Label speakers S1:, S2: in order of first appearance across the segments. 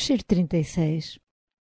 S1: Cheiro 36.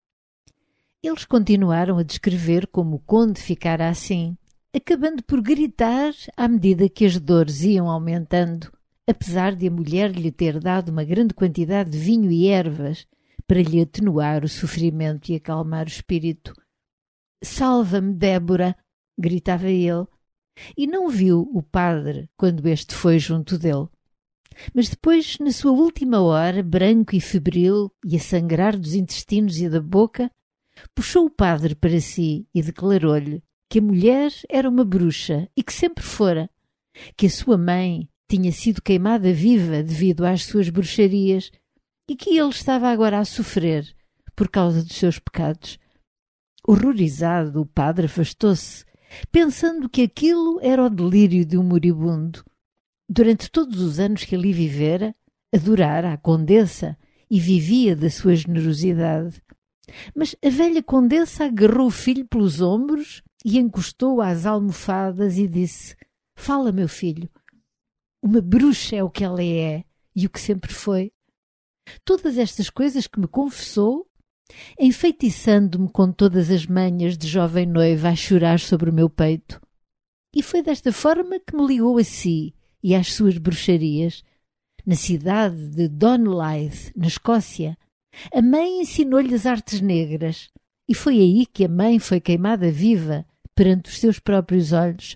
S1: Eles continuaram a descrever como o conde ficara assim, acabando por gritar à medida que as dores iam aumentando, apesar de a mulher lhe ter dado uma grande quantidade de vinho e ervas para lhe atenuar o sofrimento e acalmar o espírito. «Salva-me, Débora!» gritava ele, e não viu o padre quando este foi junto dele. Mas depois, na sua última hora, branco e febril e a sangrar dos intestinos e da boca, puxou o padre para si e declarou-lhe que a mulher era uma bruxa e que sempre fora, que a sua mãe tinha sido queimada viva devido às suas bruxarias e que ele estava agora a sofrer por causa dos seus pecados. Horrorizado, o padre afastou-se, pensando que aquilo era o delírio de um moribundo. Durante todos os anos que ali vivera, adorara a condessa e vivia da sua generosidade. Mas a velha condessa agarrou o filho pelos ombros e encostou-o às almofadas e disse: «Fala, meu filho. Uma bruxa é o que ela é e o que sempre foi. Todas estas coisas que me confessou, enfeitiçando-me com todas as manhas de jovem noiva a chorar sobre o meu peito. E foi desta forma que me ligou a si e às suas bruxarias. Na cidade de Donelythe, na Escócia, a mãe ensinou-lhe as artes negras, e foi aí que a mãe foi queimada viva perante os seus próprios olhos.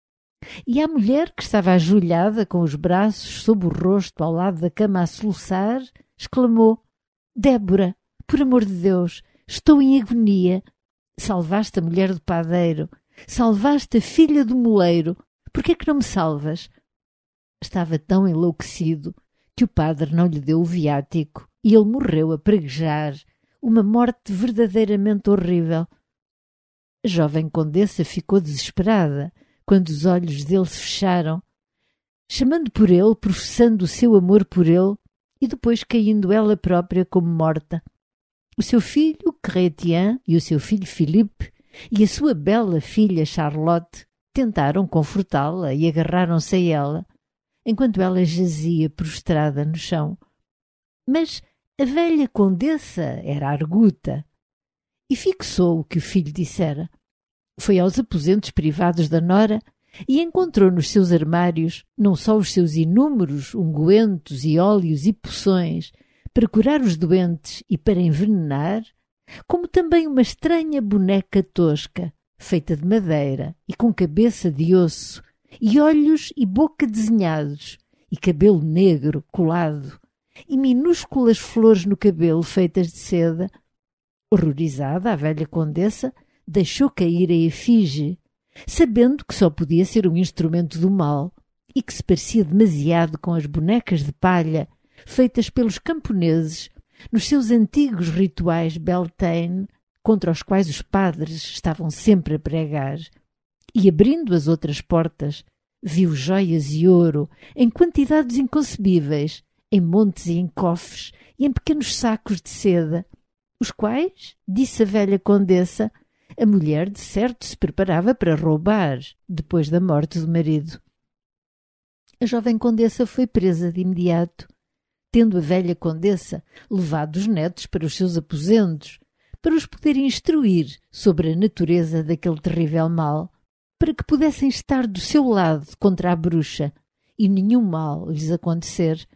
S1: E a mulher, que estava ajoelhada com os braços sob o rosto ao lado da cama a soluçar, exclamou: «Débora, por amor de Deus, estou em agonia. Salvaste a mulher do padeiro, salvaste a filha do moleiro, por que é que não me salvas?» Estava tão enlouquecido que o padre não lhe deu o viático e ele morreu a praguejar, uma morte verdadeiramente horrível. A jovem condessa ficou desesperada quando os olhos dele se fecharam, chamando por ele, professando o seu amor por ele e depois caindo ela própria como morta. O seu filho, Chrétien, e o seu filho Philippe e a sua bela filha Charlotte tentaram confortá-la e agarraram-se a ela, enquanto ela jazia prostrada no chão. Mas a velha condessa era arguta e fixou o que o filho dissera. Foi aos aposentos privados da nora e encontrou nos seus armários não só os seus inúmeros ungüentos e óleos e poções para curar os doentes e para envenenar, como também uma estranha boneca tosca, feita de madeira e com cabeça de osso, e olhos e boca desenhados, e cabelo negro colado, e minúsculas flores no cabelo feitas de seda. Horrorizada, a velha condessa deixou cair a efígie, sabendo que só podia ser um instrumento do mal e que se parecia demasiado com as bonecas de palha feitas pelos camponeses nos seus antigos rituais Beltane, contra os quais os padres estavam sempre a pregar. E abrindo as outras portas, viu joias e ouro em quantidades inconcebíveis, em montes e em cofres e em pequenos sacos de seda, os quais, disse a velha condessa, a mulher de certo se preparava para roubar depois da morte do marido. A jovem condessa foi presa de imediato, tendo a velha condessa levado os netos para os seus aposentos, para os poderem instruir sobre a natureza daquele terrível mal, para que pudessem estar do seu lado contra a bruxa e nenhum mal lhes acontecer.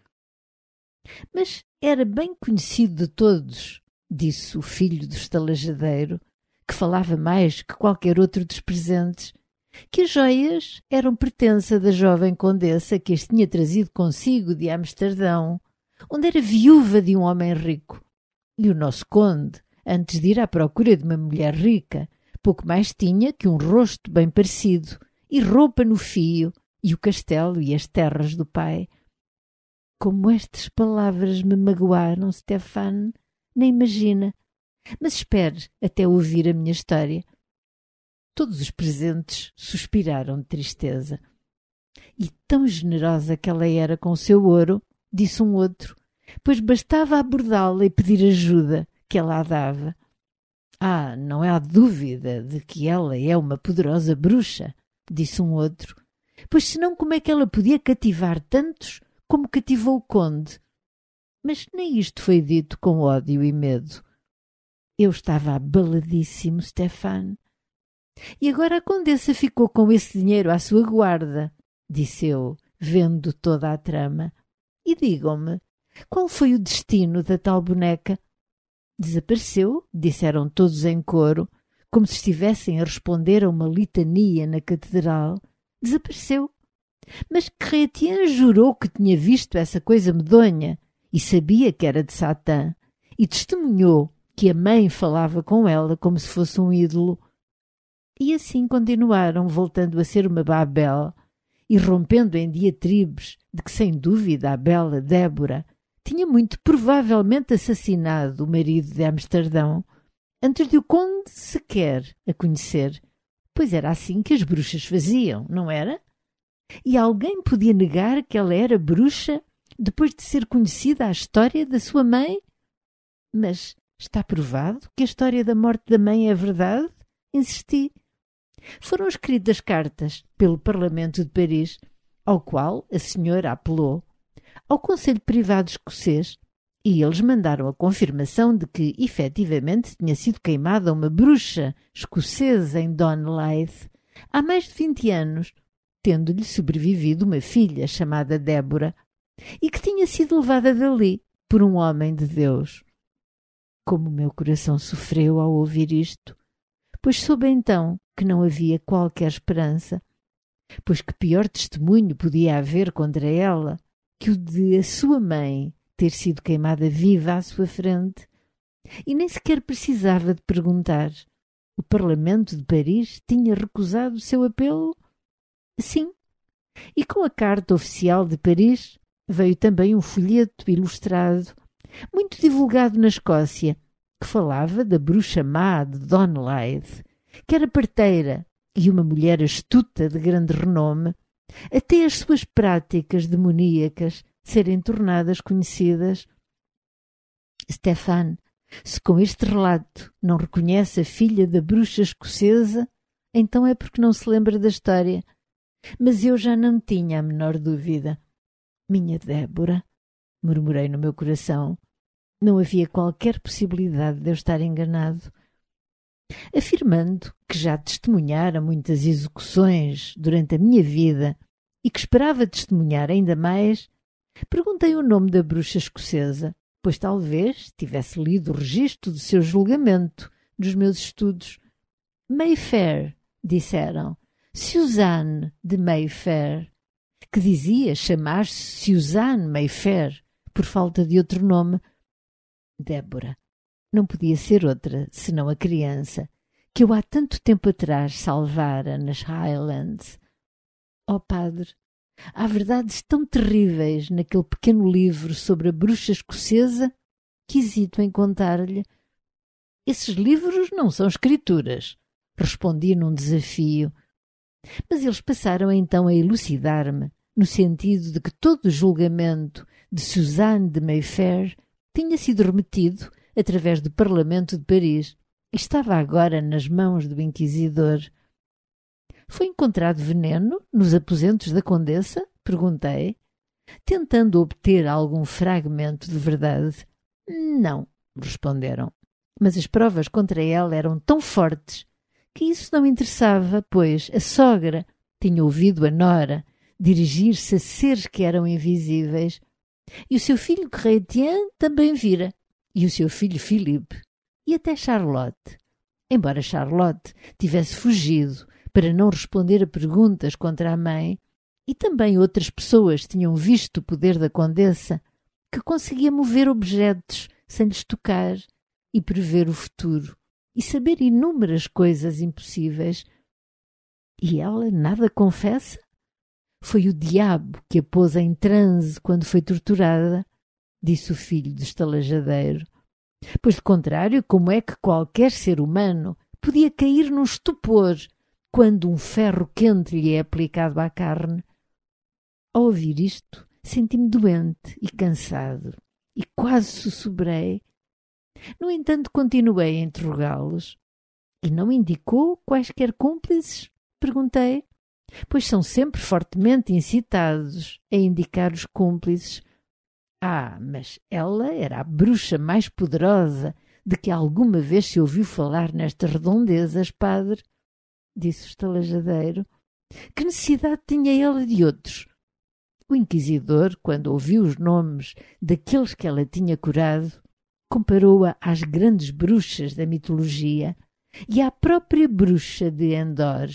S1: Mas era bem conhecido de todos, disse o filho do estalajadeiro, que falava mais que qualquer outro dos presentes, que as joias eram pertença da jovem condessa que as tinha trazido consigo de Amsterdão, onde era viúva de um homem rico. E o nosso conde, antes de ir à procura de uma mulher rica, pouco mais tinha que um rosto bem parecido e roupa no fio e o castelo e as terras do pai. Como estas palavras me magoaram, Stefan, nem imagina. Mas espere até ouvir a minha história. Todos os presentes suspiraram de tristeza. E tão generosa que ela era com o seu ouro, disse um outro, pois bastava abordá-la e pedir ajuda, que ela a dava. Ah, não há dúvida de que ela é uma poderosa bruxa, disse um outro, pois senão como é que ela podia cativar tantos como cativou o conde? Mas nem isto foi dito com ódio e medo. Eu estava abaladíssimo, Stefan. E agora a condessa ficou com esse dinheiro à sua guarda, disse eu, vendo toda a trama. E digam-me, qual foi o destino da tal boneca? Desapareceu, disseram todos em coro, como se estivessem a responder a uma litania na catedral. Desapareceu. Mas Chrétien jurou que tinha visto essa coisa medonha e sabia que era de Satã e testemunhou que a mãe falava com ela como se fosse um ídolo. E assim continuaram, voltando a ser uma Babel e rompendo em diatribes de que, sem dúvida, a bela Débora tinha muito provavelmente assassinado o marido de Amsterdão antes de o conde sequer a conhecer, pois era assim que as bruxas faziam, não era? E alguém podia negar que ela era bruxa depois de ser conhecida a história da sua mãe? Mas está provado que a história da morte da mãe é verdade? Insisti. Foram escritas cartas pelo Parlamento de Paris, ao qual a senhora apelou, ao Conselho Privado Escocês, e eles mandaram a confirmação de que, efetivamente, tinha sido queimada uma bruxa escocesa em Donleith há mais de 20 anos, tendo-lhe sobrevivido uma filha chamada Débora, e que tinha sido levada dali por um homem de Deus. Como o meu coração sofreu ao ouvir isto, pois soube então que não havia qualquer esperança, pois que pior testemunho podia haver contra ela que o de a sua mãe ter sido queimada viva à sua frente, e nem sequer precisava de perguntar. O Parlamento de Paris tinha recusado o seu apelo? Sim. E com a carta oficial de Paris veio também um folheto ilustrado, muito divulgado na Escócia, que falava da bruxa má de Donleith, que era parteira e uma mulher astuta de grande renome, até as suas práticas demoníacas serem tornadas conhecidas. Stefan, se com este relato não reconhece a filha da bruxa escocesa, então é porque não se lembra da história. Mas eu já não tinha a menor dúvida. Minha Débora, murmurei no meu coração, não havia qualquer possibilidade de eu estar enganado. Afirmando que já testemunhara muitas execuções durante a minha vida e que esperava testemunhar ainda mais, perguntei o nome da bruxa escocesa, pois talvez tivesse lido o registro do seu julgamento nos meus estudos. Mayfair, disseram, Suzanne de Mayfair, que dizia chamar-se Suzanne Mayfair, por falta de outro nome. Débora. Não podia ser outra, senão a criança, que eu há tanto tempo atrás salvara nas Highlands. Ó padre, há verdades tão terríveis naquele pequeno livro sobre a bruxa escocesa que hesito em contar-lhe. Esses livros não são escrituras, respondi num desafio. Mas eles passaram então a elucidar-me, no sentido de que todo o julgamento de Suzanne de Mayfair tinha sido remetido através do Parlamento de Paris e estava agora nas mãos do inquisidor. Foi encontrado veneno nos aposentos da condessa? Perguntei, tentando obter algum fragmento de verdade. Não, responderam, mas as provas contra ela eram tão fortes que isso não interessava, pois a sogra tinha ouvido a nora dirigir-se a seres que eram invisíveis, e o seu filho Chrétien também vira, e o seu filho Philippe, e até Charlotte. Embora Charlotte tivesse fugido para não responder a perguntas contra a mãe, e também outras pessoas tinham visto o poder da condessa, que conseguia mover objetos sem lhes tocar e prever o futuro, e saber inúmeras coisas impossíveis. E ela nada confessa? Foi o diabo que a pôs em transe quando foi torturada, disse o filho do estalajadeiro. Pois, de contrário, como é que qualquer ser humano podia cair num estupor quando um ferro quente lhe é aplicado à carne? Ao ouvir isto, senti-me doente e cansado, e quase sussurrei. No entanto, continuei a interrogá-los. E não indicou quaisquer cúmplices? Perguntei. Pois são sempre fortemente incitados a indicar os cúmplices. Ah, mas ela era a bruxa mais poderosa de que alguma vez se ouviu falar nestas redondezas, padre, disse o estalajadeiro. Que necessidade tinha ela de outros? O inquisidor, quando ouviu os nomes daqueles que ela tinha curado, comparou-a às grandes bruxas da mitologia e à própria bruxa de Endor.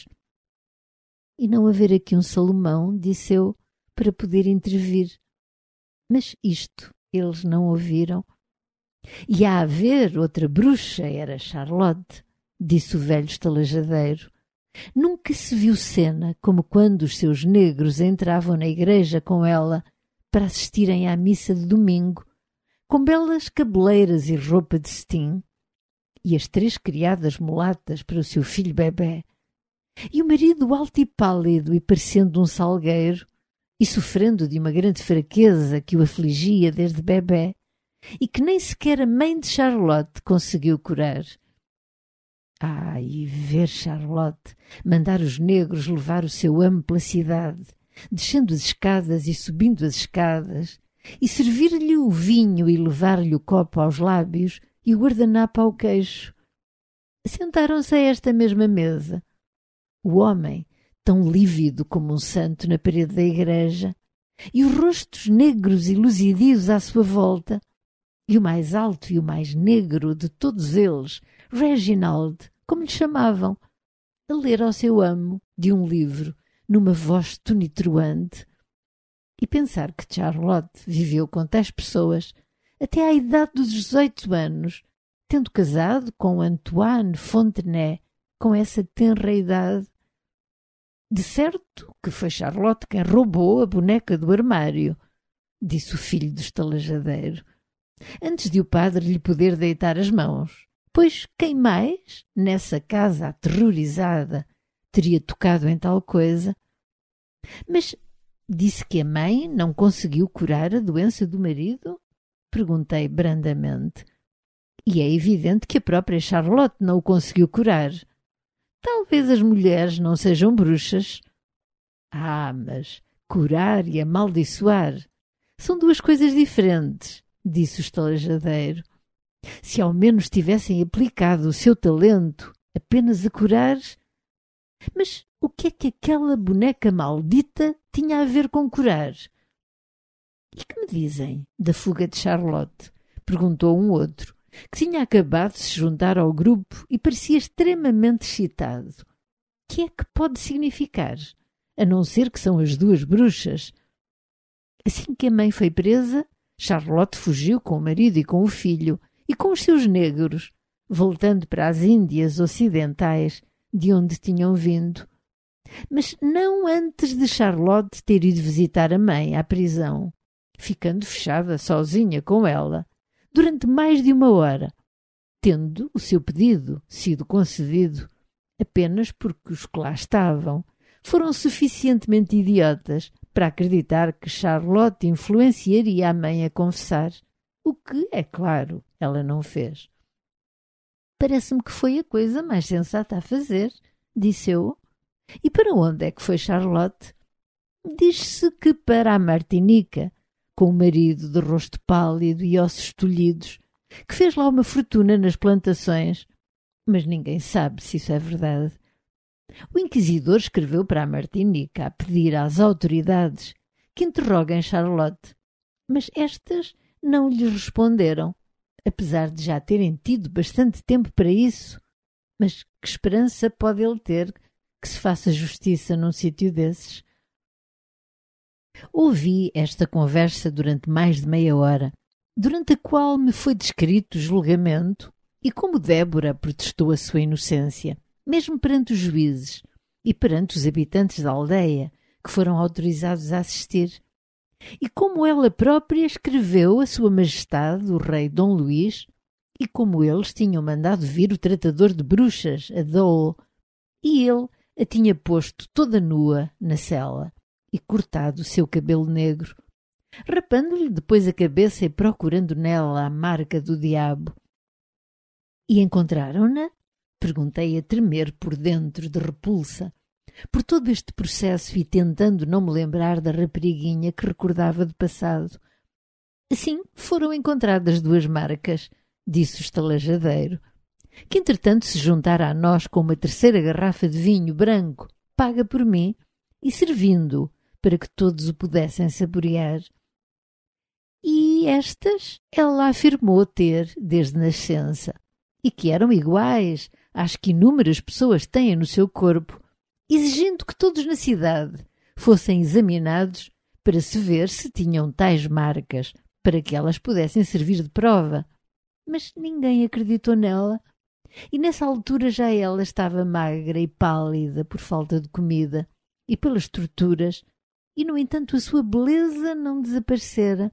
S1: E não haver aqui um Salomão, disse eu, para poder intervir. Mas isto eles não ouviram. E a haver outra bruxa era Charlotte, disse o velho estalajadeiro. Nunca se viu cena como quando os seus negros entravam na igreja com ela para assistirem à missa de domingo, com belas cabeleiras e roupa de cetim, e as 3 criadas mulatas para o seu filho bebé, e o marido alto e pálido e parecendo um salgueiro, e sofrendo de uma grande fraqueza que o afligia desde bebé, e que nem sequer a mãe de Charlotte conseguiu curar. Ah, e ver Charlotte mandar os negros levar o seu amo pela cidade, descendo as escadas e subindo as escadas, e servir-lhe o vinho e levar-lhe o copo aos lábios e o guardanapo ao queixo. Sentaram-se a esta mesma mesa. O homem, tão lívido como um santo na parede da igreja, e os rostos negros e luzidios à sua volta, e o mais alto e o mais negro de todos eles, Reginald, como lhe chamavam, a ler ao seu amo de um livro, numa voz tonitruante. E pensar que Charlotte viveu com tais pessoas até à idade dos 18 anos, tendo casado com Antoine Fontenay com essa tenra idade. De certo que foi Charlotte quem roubou a boneca do armário, disse o filho do estalajadeiro, antes de o padre lhe poder deitar as mãos. Pois quem mais, nessa casa aterrorizada, teria tocado em tal coisa? Mas disse que a mãe não conseguiu curar a doença do marido? Perguntei brandamente. E é evidente que a própria Charlotte não o conseguiu curar. Talvez as mulheres não sejam bruxas. Ah, mas curar e amaldiçoar são 2 coisas diferentes, disse o estalajadeiro. Se ao menos tivessem aplicado o seu talento apenas a curar. Mas o que é que aquela boneca maldita tinha a ver com curar? E que me dizem da fuga de Charlotte? Perguntou um outro, que tinha acabado de se juntar ao grupo e parecia extremamente excitado. Que é que pode significar? A não ser que são as 2 bruxas. Assim que a mãe foi presa, Charlotte fugiu com o marido e com o filho, e com os seus negros, voltando para as Índias Ocidentais, de onde tinham vindo. Mas não antes de Charlotte ter ido visitar a mãe à prisão, ficando fechada sozinha com ela, durante mais de 1 hora, tendo o seu pedido sido concedido apenas porque os que lá estavam foram suficientemente idiotas para acreditar que Charlotte influenciaria a mãe a confessar, o que, é claro, ela não fez. Parece-me que foi a coisa mais sensata a fazer, disse eu. E para onde é que foi Charlotte? Diz-se que para a Martinica, com o marido de rosto pálido e ossos tolhidos, que fez lá uma fortuna nas plantações, mas ninguém sabe se isso é verdade. O inquisidor escreveu para a Martinica a pedir às autoridades que interroguem Charlotte, mas estas não lhes responderam, apesar de já terem tido bastante tempo para isso. Mas que esperança pode ele ter que se faça justiça num sítio desses? Ouvi esta conversa durante mais de meia hora, durante a qual me foi descrito o julgamento e como Débora protestou a sua inocência, mesmo perante os juízes e perante os habitantes da aldeia que foram autorizados a assistir, e como ela própria escreveu a Sua Majestade, o Rei Dom Luís, e como eles tinham mandado vir o tratador de bruxas, a Dole, e ele a tinha posto toda nua na cela e cortado o seu cabelo negro, rapando-lhe depois a cabeça e procurando nela a marca do diabo. E encontraram-na? Perguntei a tremer por dentro de repulsa, por todo este processo e tentando não me lembrar da rapariguinha que recordava do passado. Assim foram encontradas 2 marcas, disse o estalajadeiro, que entretanto se juntara a nós com uma 3ª garrafa de vinho branco, paga por mim, e servindo para que todos o pudessem saborear. E estas ela afirmou ter desde nascença, e que eram iguais às que inúmeras pessoas têm no seu corpo, exigindo que todos na cidade fossem examinados para se ver se tinham tais marcas, para que elas pudessem servir de prova. Mas ninguém acreditou nela, e nessa altura já ela estava magra e pálida por falta de comida e pelas torturas, e no entanto a sua beleza não desaparecera.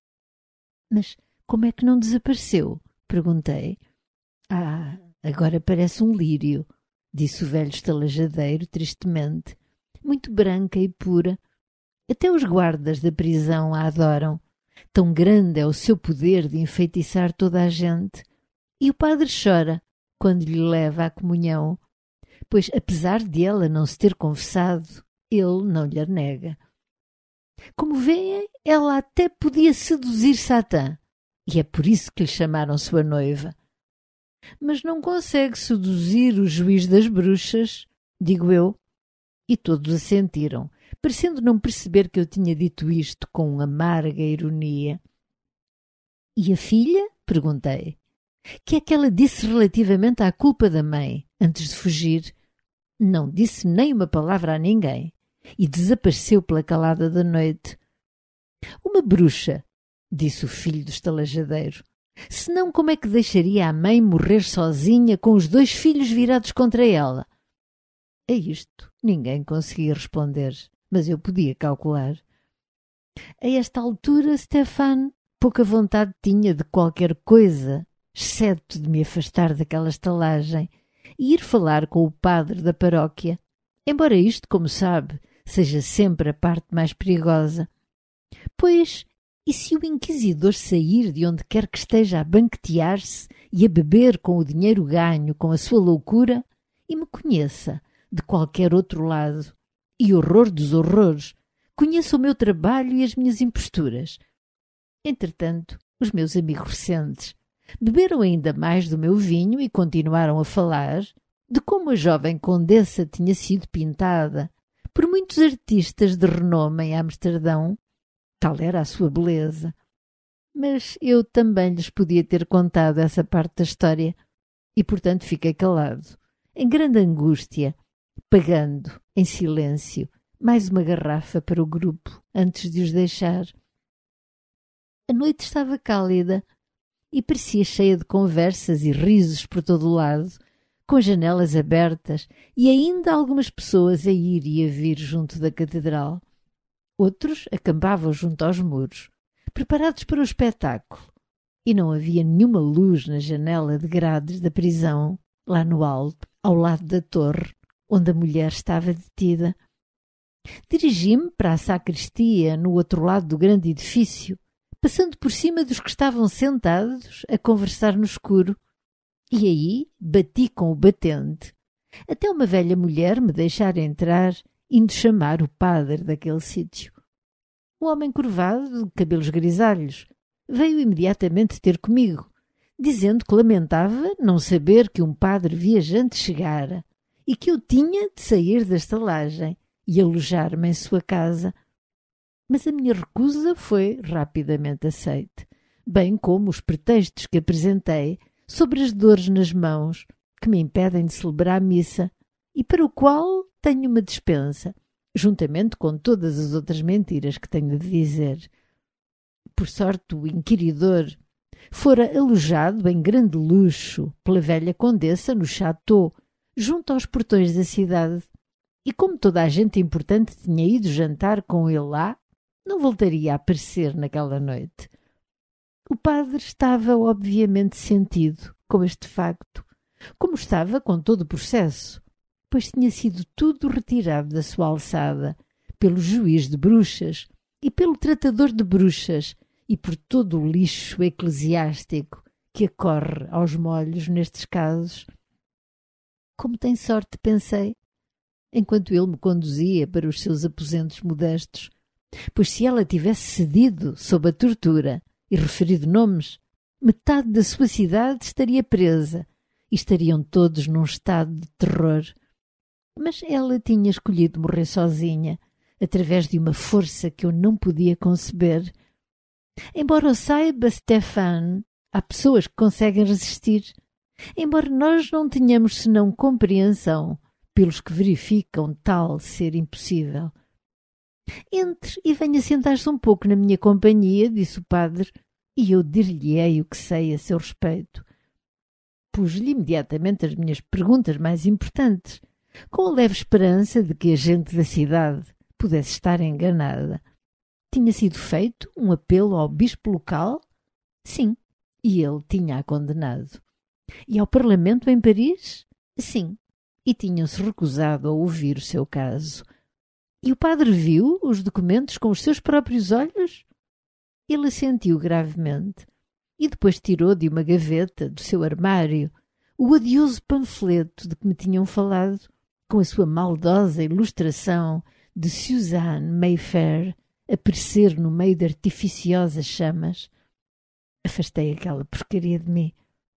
S1: Mas como é que não desapareceu? Perguntei. Ah, agora parece um lírio, disse o velho estalajadeiro tristemente, muito branca e pura. Até os guardas da prisão a adoram. Tão grande é o seu poder de enfeitiçar toda a gente. E o padre chora quando lhe leva a comunhão, pois apesar de ela não se ter confessado, ele não lhe a nega. Como veem, ela até podia seduzir Satã, e é por isso que lhe chamaram sua noiva. Mas não consegue seduzir o juiz das bruxas, digo eu. E todos assentiram, parecendo não perceber que eu tinha dito isto com amarga ironia. E a filha? Perguntei. Que é que ela disse relativamente à culpa da mãe, antes de fugir? Não disse nem uma palavra a ninguém, e desapareceu pela calada da noite. Uma bruxa, disse o filho do estalajadeiro. Senão como é que deixaria a mãe morrer sozinha com os 2 filhos virados contra ela? A isto ninguém conseguia responder, mas eu podia calcular. A esta altura, Stefan pouca vontade tinha de qualquer coisa, exceto de me afastar daquela estalagem e ir falar com o padre da paróquia, embora isto, como sabe, seja sempre a parte mais perigosa. Pois, e se o inquisidor sair de onde quer que esteja a banquetear-se e a beber com o dinheiro ganho com a sua loucura e me conheça de qualquer outro lado, e horror dos horrores, conheça o meu trabalho e as minhas imposturas? Entretanto, os meus amigos recentes beberam ainda mais do meu vinho e continuaram a falar de como a jovem condessa tinha sido pintada por muitos artistas de renome em Amsterdão. Tal era a sua beleza. Mas eu também lhes podia ter contado essa parte da história e, portanto, fiquei calado, em grande angústia, pagando, em silêncio, mais uma garrafa para o grupo antes de os deixar. A noite estava cálida e parecia cheia de conversas e risos por todo o lado, com as janelas abertas e ainda algumas pessoas a ir e a vir junto da catedral. Outros acampavam junto aos muros, preparados para o espetáculo, e não havia nenhuma luz na janela de grades da prisão, lá no alto, ao lado da torre, onde a mulher estava detida. Dirigi-me para a sacristia, no outro lado do grande edifício, passando por cima dos que estavam sentados a conversar no escuro, e aí bati com o batente, até uma velha mulher me deixar entrar, indo chamar o padre daquele sítio. O homem curvado, de cabelos grisalhos, veio imediatamente ter comigo, dizendo que lamentava não saber que um padre viajante chegara e que eu tinha de sair da estalagem e alojar-me em sua casa. Mas a minha recusa foi rapidamente aceite, bem como os pretextos que apresentei sobre as dores nas mãos que me impedem de celebrar a missa e para o qual tenho uma dispensa, juntamente com todas as outras mentiras que tenho de dizer. Por sorte, o inquiridor fora alojado em grande luxo pela velha condessa no château, junto aos portões da cidade, e como toda a gente importante tinha ido jantar com ele lá, não voltaria a aparecer naquela noite. O padre estava obviamente sentido com este facto, como estava com todo o processo, pois tinha sido tudo retirado da sua alçada pelo juiz de bruxas e pelo tratador de bruxas e por todo o lixo eclesiástico que acorre aos molhos nestes casos. Como tem sorte, pensei, enquanto ele me conduzia para os seus aposentos modestos, pois se ela tivesse cedido sob a tortura e referido nomes, metade da sua cidade estaria presa e estariam todos num estado de terror. Mas ela tinha escolhido morrer sozinha, através de uma força que eu não podia conceber. Embora eu saiba, Stefan, há pessoas que conseguem resistir. Embora nós não tenhamos senão compreensão pelos que verificam tal ser impossível. Entre e venha sentar-se um pouco na minha companhia, disse o padre, e eu dir-lhe-ei o que sei a seu respeito. Pus-lhe imediatamente as minhas perguntas mais importantes, com a leve esperança de que a gente da cidade pudesse estar enganada. Tinha sido feito um apelo ao bispo local? Sim, e ele tinha-a condenado. E ao Parlamento em Paris? Sim, e tinham-se recusado a ouvir o seu caso. E o padre viu os documentos com os seus próprios olhos? Ele assentiu gravemente e depois tirou de uma gaveta do seu armário o odioso panfleto de que me tinham falado, com a sua maldosa ilustração de Suzanne Mayfair a aparecer no meio de artificiosas chamas. Afastei aquela porcaria de mim.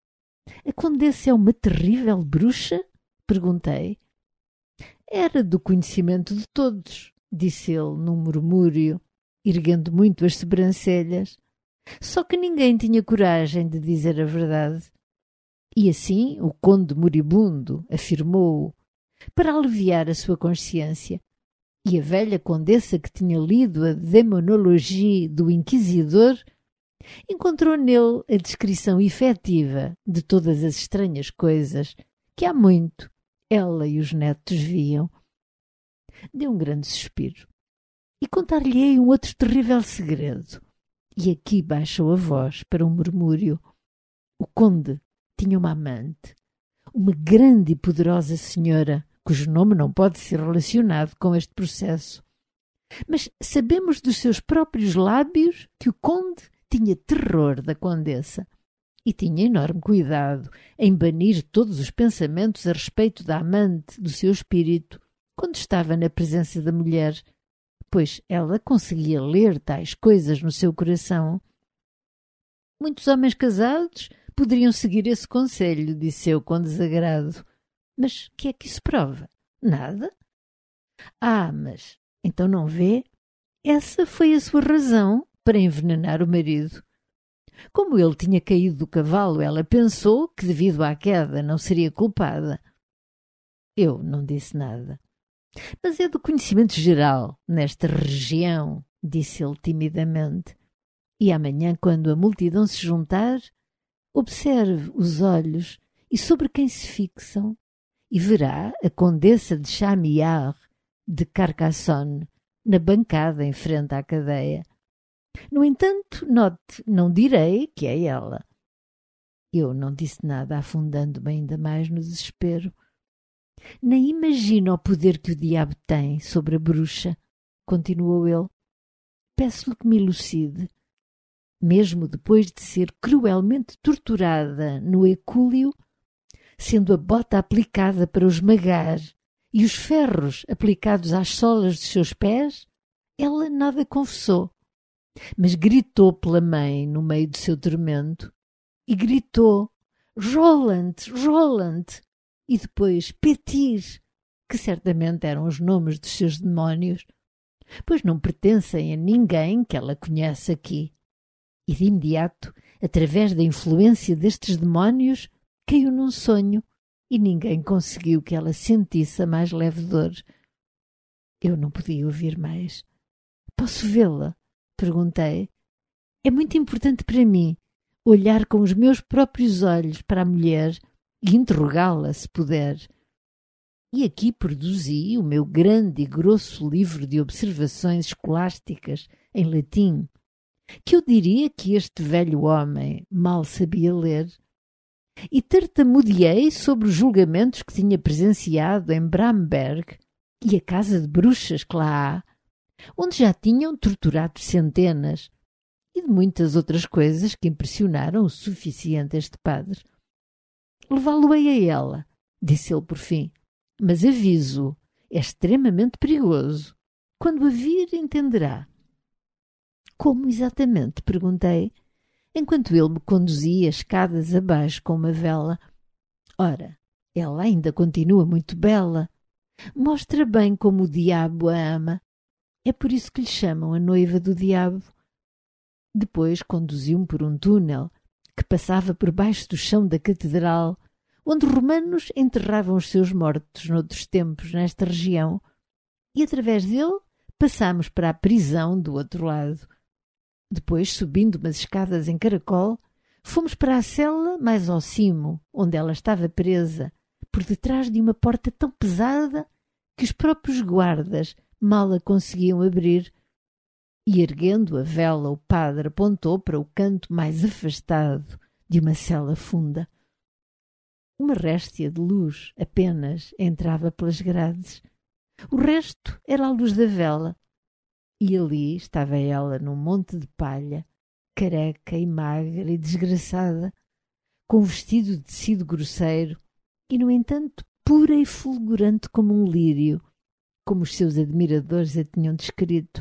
S1: A condessa é uma terrível bruxa? Perguntei. Era do conhecimento de todos, disse ele num murmúrio, erguendo muito as sobrancelhas. Só que ninguém tinha coragem de dizer a verdade. E assim o conde moribundo afirmou-o, para aliviar a sua consciência. E a velha condessa que tinha lido a Demonologie do Inquisidor encontrou nele a descrição efetiva de todas as estranhas coisas que há muito ela e os netos viam. Deu um grande suspiro. E contar-lhe-ei um outro terrível segredo. E aqui baixou a voz para um murmúrio. O conde tinha uma amante, uma grande e poderosa senhora, cujo nome não pode ser relacionado com este processo. Mas sabemos dos seus próprios lábios que o conde tinha terror da condessa e tinha enorme cuidado em banir todos os pensamentos a respeito da amante do seu espírito quando estava na presença da mulher, pois ela conseguia ler tais coisas no seu coração. Muitos homens casados poderiam seguir esse conselho, disse eu com desagrado. Mas que é que isso prova? Nada? Ah, mas então não vê? Essa foi a sua razão para envenenar o marido. Como ele tinha caído do cavalo, ela pensou que, devido à queda, não seria culpada. Eu não disse nada. Mas é do conhecimento geral, nesta região, disse ele timidamente. E amanhã, quando a multidão se juntar, observe os olhos e sobre quem se fixam, e verá a condessa de Chamillard de Carcassonne na bancada em frente à cadeia. No entanto, note, não direi que é ela. Eu não disse nada, afundando-me ainda mais no desespero. Nem imagino o poder que o diabo tem sobre a bruxa, continuou ele. Peço-lhe que me elucide. Mesmo depois de ser cruelmente torturada no Ecúlio, sendo a bota aplicada para o esmagar e os ferros aplicados às solas dos seus pés, ela nada confessou, mas gritou pela mãe no meio do seu tormento, e gritou Roland, Roland, e depois Petir, que certamente eram os nomes dos seus demónios, pois não pertencem a ninguém que ela conhece aqui. E de imediato, através da influência destes demónios, caiu num sonho e ninguém conseguiu que ela sentisse a mais leve dor. Eu não podia ouvir mais. Posso vê-la? Perguntei. É muito importante para mim olhar com os meus próprios olhos para a mulher e interrogá-la, se puder. E aqui produzi o meu grande e grosso livro de observações escolásticas em latim, que eu diria que este velho homem mal sabia ler, e tartamudeei sobre os julgamentos que tinha presenciado em Bramberg e a casa de bruxas que lá há, onde já tinham torturado centenas, e de muitas outras coisas que impressionaram o suficiente este padre. Levá-lo-ei a ela, disse ele por fim, mas aviso, é extremamente perigoso. Quando a vir, entenderá. Como exatamente? Perguntei. enquanto ele me conduzia escadas abaixo com uma vela. Ora, ela ainda continua muito bela. Mostra bem como o diabo a ama. É por isso que lhe chamam a noiva do diabo. Depois conduziu-me por um túnel que passava por baixo do chão da catedral, onde romanos enterravam os seus mortos noutros tempos nesta região, e através dele passámos para a prisão do outro lado. Depois, subindo umas escadas em caracol, fomos para a cela mais ao cimo, onde ela estava presa, por detrás de uma porta tão pesada que os próprios guardas mal a conseguiam abrir. E, erguendo a vela, o padre apontou para o canto mais afastado de uma cela funda. Uma réstia de luz apenas entrava pelas grades. O resto era a luz da vela. E ali estava ela num monte de palha, careca e magra e desgraçada, com um vestido de tecido grosseiro e, no entanto, pura e fulgurante como um lírio, como os seus admiradores a tinham descrito.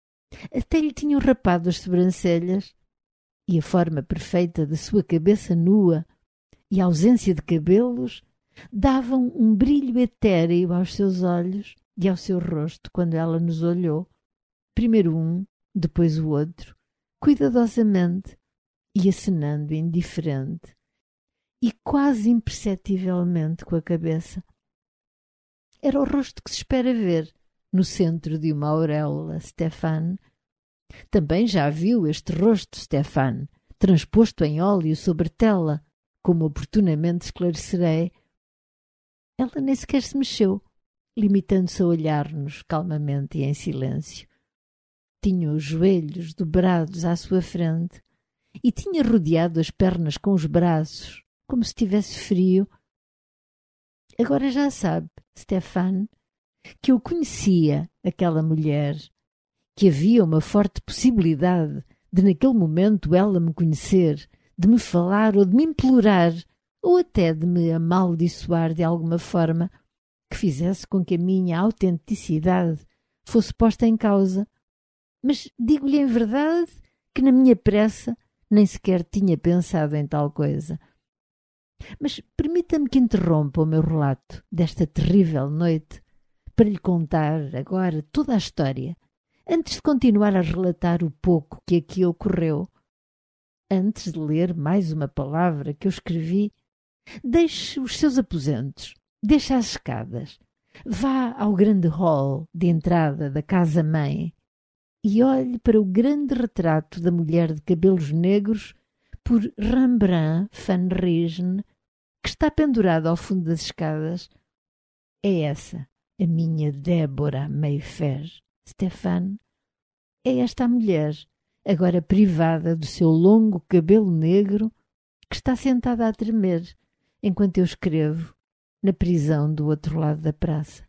S1: Até lhe tinham rapado as sobrancelhas, e a forma perfeita da sua cabeça nua e a ausência de cabelos davam um brilho etéreo aos seus olhos e ao seu rosto quando ela nos olhou, primeiro um, depois o outro, cuidadosamente e acenando indiferente e quase imperceptivelmente com a cabeça. Era o rosto que se espera ver no centro de uma auréola, Stefan. Também já viu este rosto, Stefan, transposto em óleo sobre tela, como oportunamente esclarecerei. Ela nem sequer se mexeu, limitando-se a olhar-nos calmamente e em silêncio. Tinha os joelhos dobrados à sua frente e tinha rodeado as pernas com os braços, como se tivesse frio. Agora já sabe, Stefan, que eu conhecia aquela mulher, que havia uma forte possibilidade de naquele momento ela me conhecer, de me falar ou de me implorar, ou até de me amaldiçoar de alguma forma que fizesse com que a minha autenticidade fosse posta em causa. Mas digo-lhe em verdade que na minha pressa nem sequer tinha pensado em tal coisa. Mas permita-me que interrompa o meu relato desta terrível noite para lhe contar agora toda a história, antes de continuar a relatar o pouco que aqui ocorreu. Antes de ler mais uma palavra que eu escrevi, deixe os seus aposentos, deixe as escadas, vá ao grande hall de entrada da casa-mãe e olhe para o grande retrato da mulher de cabelos negros por Rembrandt van Rijn, que está pendurado ao fundo das escadas. É essa a minha Débora Mayfair, Stefan. É esta a mulher, agora privada do seu longo cabelo negro, que está sentada a tremer enquanto eu escrevo na prisão do outro lado da praça.